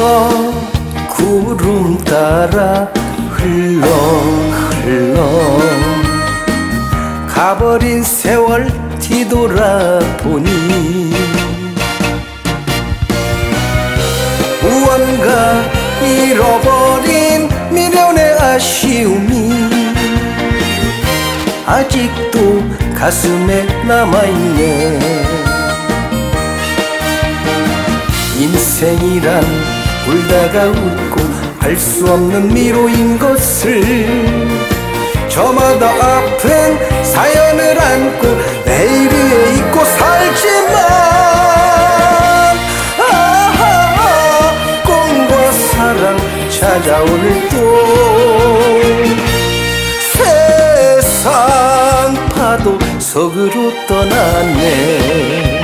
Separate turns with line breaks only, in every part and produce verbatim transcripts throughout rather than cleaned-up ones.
저 구름 따라 흘러 흘러 가버린 세월 뒤돌아보니 무언가 잃어버린 미련의 아쉬움이 아직도 가슴에 남아있네. 인생이란 울다가 웃고 알 수 없는 미로인 것을 저마다 아픈 사연을 안고 내일 위에 잊고 살지만 아하, 꿈과 사랑 찾아오늘 또 세상 파도 속으로 떠났네.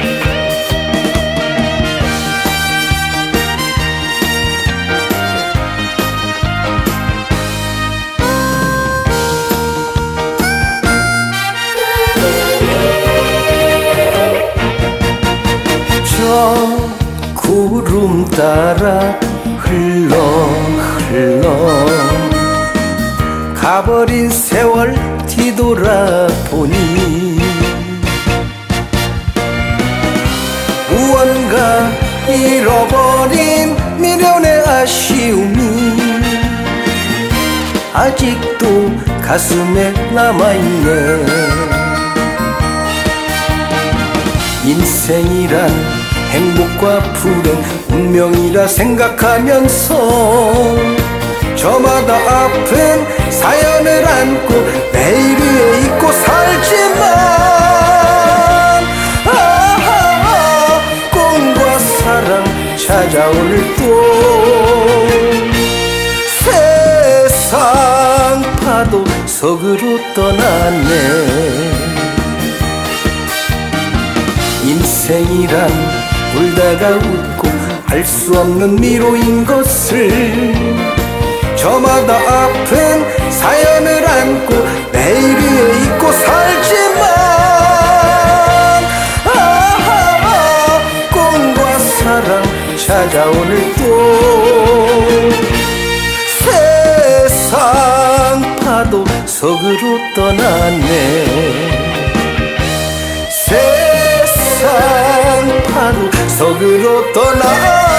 저 구름 따라 흘러 흘러 가버린 세월 뒤돌아보니 무언가 잃어버린 미련의 아쉬움이 아직도 가슴에 남아있네. 인생이란 행복과 불행 운명이라 생각하면서 저마다 아픈 사연을 안고 내일 위에 잊고 살지만 아하, 꿈과 사랑 찾아오늘 또 세상 파도 속으로 떠났네. 인생이란 울다가 웃고 알 수 없는 미로인 것을 저마다 아픈 사연을 안고 내일 위에 잊고 살지만 아하, 꿈과 사랑 찾아오늘 또 세상 파도 속으로 떠났네. 세상 파도 속으로 떠나